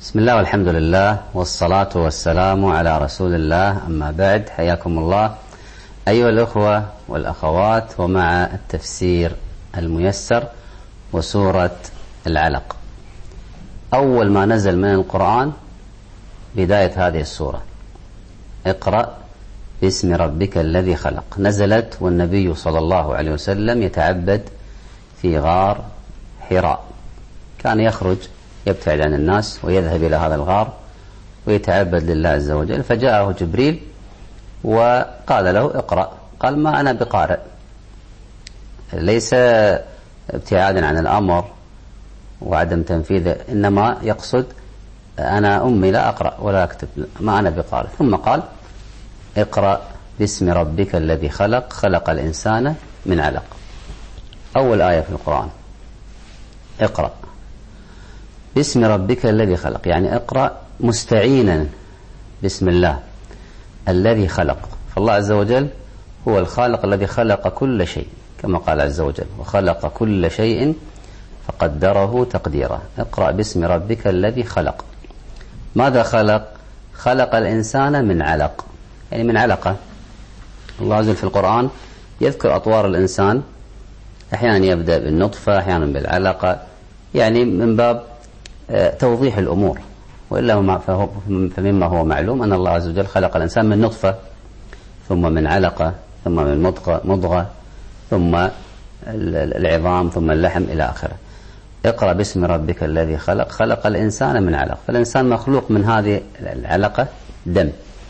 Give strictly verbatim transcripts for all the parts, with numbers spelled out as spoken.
بسم الله والحمد لله والصلاة والسلام على رسول الله، أما بعد، حياكم الله أيها الأخوة والأخوات ومع التفسير الميسر وسورة العلق. أول ما نزل من القرآن بداية هذه السورة، اقرأ باسم ربك الذي خلق، نزلت والنبي صلى الله عليه وسلم يتعبد في غار حراء، كان يخرج يبتعد عن الناس ويذهب إلى هذا الغار ويتعبد لله عز وجل، فجاءه جبريل وقال له اقرأ، قال ما أنا بقارئ، ليس ابتعادا عن الأمر وعدم تنفيذه، إنما يقصد أنا أمي لا أقرأ ولا أكتب، ما أنا بقارئ. ثم قال اقرأ باسم ربك الذي خلق، خلق الإنسان من علق. أول آية في القرآن، اقرأ باسم ربك الذي خلق، يعني اقرأ مستعينا بسم الله الذي خلق، فالله عز وجل هو الخالق الذي خلق كل شيء، كما قال عز وجل وخلق كل شيء فقدره تقديرا. اقرأ باسم ربك الذي خلق. ماذا خلق؟ خلق الإنسان من علق، يعني من علقة. الله عز وجل في القرآن يذكر أطوار الإنسان، أحيانا يبدأ بالنطفة، أحيانا بالعلقة، يعني من باب توضيح الأمور، وإلا فمما هو معلوم أن الله عز وجل خلق الإنسان من نطفة، ثم من علقة، ثم من مضغة، ثم العظام، ثم اللحم إلى آخره. اقرأ باسم ربك الذي خلق، خلق الإنسان من علق، فالإنسان مخلوق من هذه العلقة دم.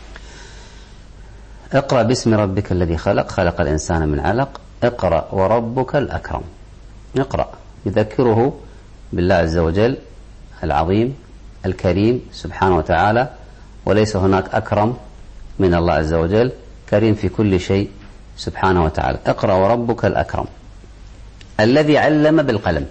اقرأ باسم ربك الذي خلق، خلق الإنسان من علق. اقرأ وربك الأكرم. اقرأ يذكره بالله عز وجل العظيم الكريم سبحانه وتعالى، وليس هناك أكرم من الله عز وجل، كريم في كل شيء سبحانه وتعالى. اقرأ وربك الأكرم الذي علم بالقلم.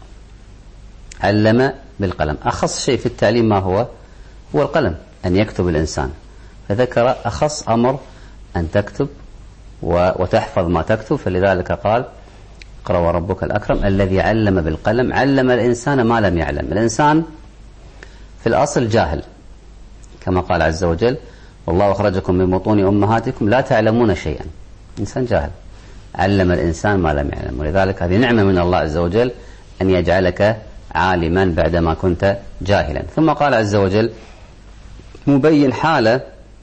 علم بالقلم، أخص شيء في التعليم ما هو؟ هو القلم، أن يكتب الإنسان، فذكر أخص أمر أن تكتب وتحفظ ما تكتب، فلذلك قال اقرأ وربك الأكرم الذي علم بالقلم، علم الإنسان ما لم يعلم. الإنسان في الأصل جاهل، كما قال عز وجل والله أخرجكم من بطون أمهاتكم لا تعلمون شيئا. إنسان جاهل، علم الإنسان ما لم يعلم، ولذلك هذه نعمة من الله عز وجل أن يجعلك عالما بعدما كنت جاهلا. ثم قال عز وجل مبين حالة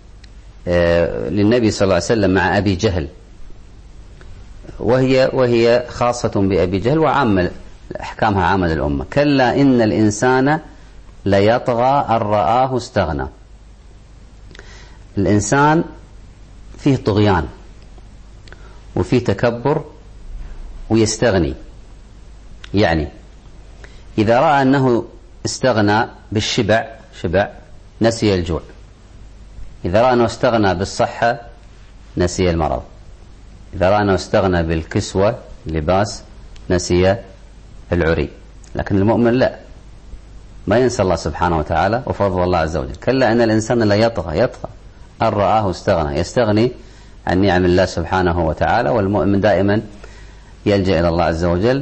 للنبي صلى الله عليه وسلم مع أبي جهل، وهي وهي خاصة بأبي جهل وعامة أحكامها عامة الأمة. كلا إن الإنسان ليطغى أن رآه استغنى. الإنسان فيه طغيان وفيه تكبر ويستغني، يعني إذا رأى أنه استغنى بالشبع شبع نسي الجوع، إذا رأى أنه استغنى بالصحة نسي المرض، إذا رأى أنه استغنى بالكسوة لباس نسي العري. لكن المؤمن لا، ما ينسى الله سبحانه وتعالى وفضل الله عز وجل. كلا إن الإنسان لا يطغى يطغى أن رآه استغنى، يستغني عن نعم الله سبحانه وتعالى. والمؤمن دائما يلجأ إلى الله عز وجل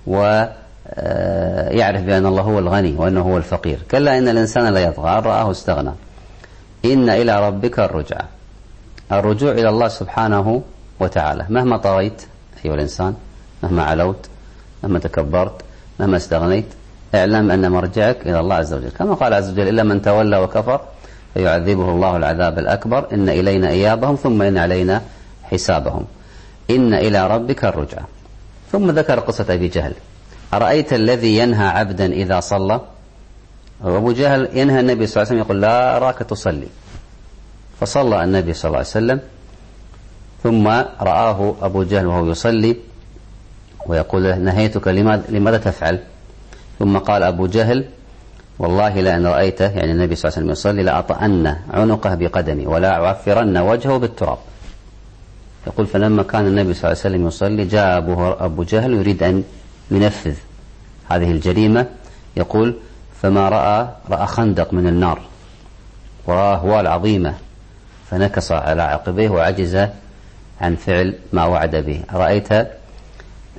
ويعرف بأن الله هو الغني وأنه هو الفقير. كلا إن الإنسان لا يطغى أن رآه استغنى إن إلى ربك الرجعة. الرجوع إلى الله سبحانه وتعالى. مهما طغيت أيها الإنسان، مهما علوت، مهما تكبرت، مهما استغنيت، اعلم أن مرجعك إلى الله عز وجل، كما قال عز وجل إلا من تولى وكفر فيعذبه الله العذاب الأكبر إن إلينا إيابهم ثم إن علينا حسابهم. إن إلى ربك الرجعة. ثم ذكر قصة أبي جهل. أرأيت الذي ينهى عبدا إذا صلى؟ أبو جهل ينهى النبي صلى الله عليه وسلم، يقول لا أراك تصلي، فصلى النبي صلى الله عليه وسلم، ثم رآه أبو جهل وهو يصلي ويقول له نهيتك لماذا, لماذا تفعل؟ ثم قال أبو جهل والله لأن رأيته، يعني النبي صلى الله عليه وسلم يصلي، لأطأن عنقه بقدمي ولا أعفرن وجهه بالتراب. يقول فلما كان النبي صلى الله عليه وسلم يصلي جاء أبو جهل يريد أن ينفذ هذه الجريمة، يقول فما رأى رأى خندق من النار ورأى هوال عظيمة، فنكص على عقبيه وعجز عن فعل ما وعد به. رأيت آه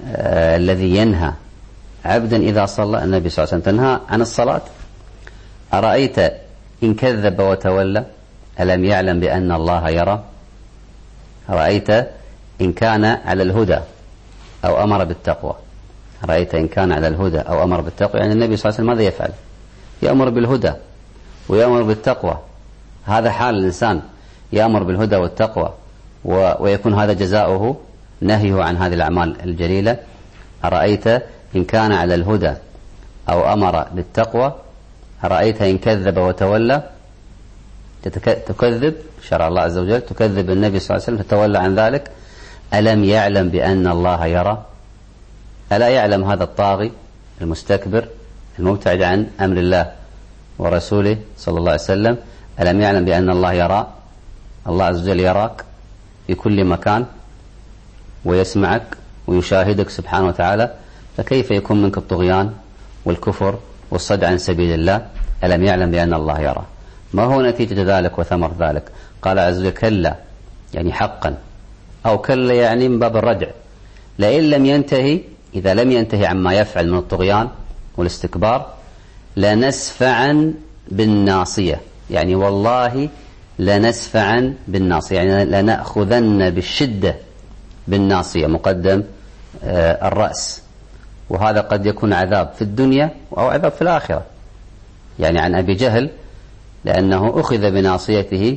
الذي ينهى عبدا إذا صلى، النبي صلى الله عليه وسلم تنهى عن الصلاة أرأيت إن كذب وتولى ألم يعلم بأن الله يرى. أرأيت إن كان على الهدى أو أمر بالتقوى. أرأيت إن كان على الهدى أو أمر بالتقوى، يعني النبي صلى الله عليه وسلم ماذا يفعل؟ يأمر بالهدى ويأمر بالتقوى. هذا حال الإنسان، يأمر بالهدى والتقوى ويكون هذا جزاؤه نهيه عن هذه الأعمال الجليلة. أرأيت إن كان على الهدى أو أمر بالتقوى. أرأيت إن كذب وتولى، تكذب شرع الله عز وجل، تكذب النبي صلى الله عليه وسلم، تتولى عن ذلك. ألم يعلم بأن الله يرى. ألا يعلم هذا الطاغي المستكبر المبتعد عن أمر الله ورسوله صلى الله عليه وسلم، ألم يعلم بأن الله يرى؟ الله عز وجل يراك في كل مكان ويسمعك ويشاهدك سبحانه وتعالى، فكيف يكون منك الطغيان والكفر والصد عن سبيل الله؟ ألم يعلم بأن الله يرى. ما هو نتيجة ذلك وثمر ذلك؟ قال عز وجل كلا، يعني حقا، أو كلا يعني من باب الرجع، لئن لم ينتهي، إذا لم ينتهي عما يفعل من الطغيان والاستكبار، لنسفعا بالناصية، يعني والله لنسفعا بالناصية، يعني لنأخذن بالشدة بالناصية، مقدم آه الرأس، وهذا قد يكون عذاب في الدنيا أو عذاب في الآخرة. يعني عن أبي جهل لأنه أخذ بناصيته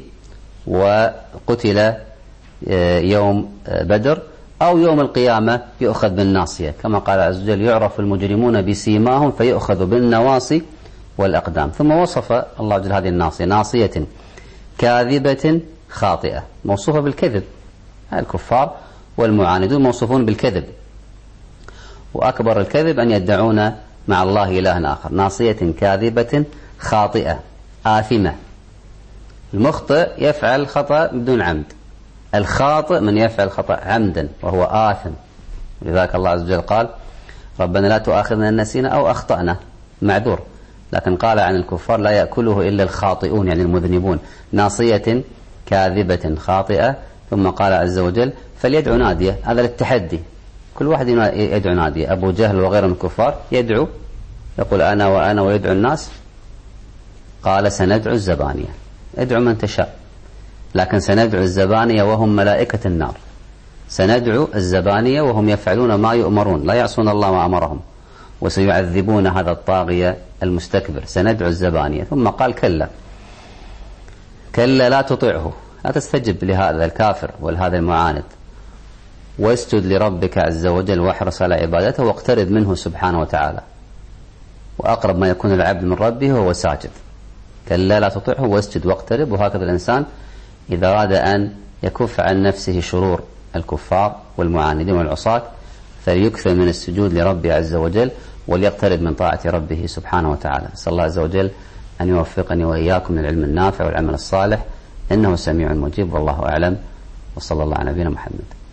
وقتل آه يوم آه بدر، أو يوم القيامة يؤخذ بالناصية، كما قال عز وجل يعرف المجرمون بسيماهم فيؤخذ بالنواصي والأقدام. ثم وصف الله عز وجل هذه الناصية، ناصية كاذبة خاطئة، موصوفة بالكذب. الكفار والمعاندون موصوفون بالكذب، وأكبر الكذب أن يدعون مع الله إلها آخر. ناصية كاذبة خاطئة آثمة. المخطئ يفعل خطأ بدون عمد، الخاطئ من يفعل خطأ عمدا وهو آثم. لذلك الله عز وجل قال ربنا لا تؤاخذنا إن نسينا أو أخطأنا، معذور. لكن قال عن الكفار لا يأكله إلا الخاطئون، يعني المذنبون. ناصية كاذبة خاطئة. ثم قال عز وجل فليدعو نادية، هذا للتحدي، كل واحد يدعو نادية. أبو جهل وغيره من الكفار يدعو، يقول أنا وأنا ويدعو الناس. قال سندعو الزبانية، ادعو من تشاء، لكن سندعو الزبانية وهم ملائكة النار. سندعو الزبانية وهم يفعلون ما يؤمرون، لا يعصون الله ما أمرهم، وسيعذبون هذا الطاغية المستكبر. سندعو الزبانية. ثم قال كلا، كلا لا تطعه، لا تستجب لهذا الكافر ولهذا المعاند، واسجد لربك عز وجل واحرص على عبادته واقترب منه سبحانه وتعالى. وأقرب ما يكون العبد من ربه وهو ساجد. كلا لا تطعه واسجد واقترب. وهكذا الإنسان إذا أراد أن يكف عن نفسه شرور الكفار والمعاندين والعصاة فليكثر من السجود لربه عز وجل وليقترب من طاعة ربه سبحانه وتعالى. أسأل الله عز وجل أن يوفقني وإياكم من العلم النافع والعمل الصالح، إنه سميع مجيب، والله أعلم، وصلى الله على نبينا محمد.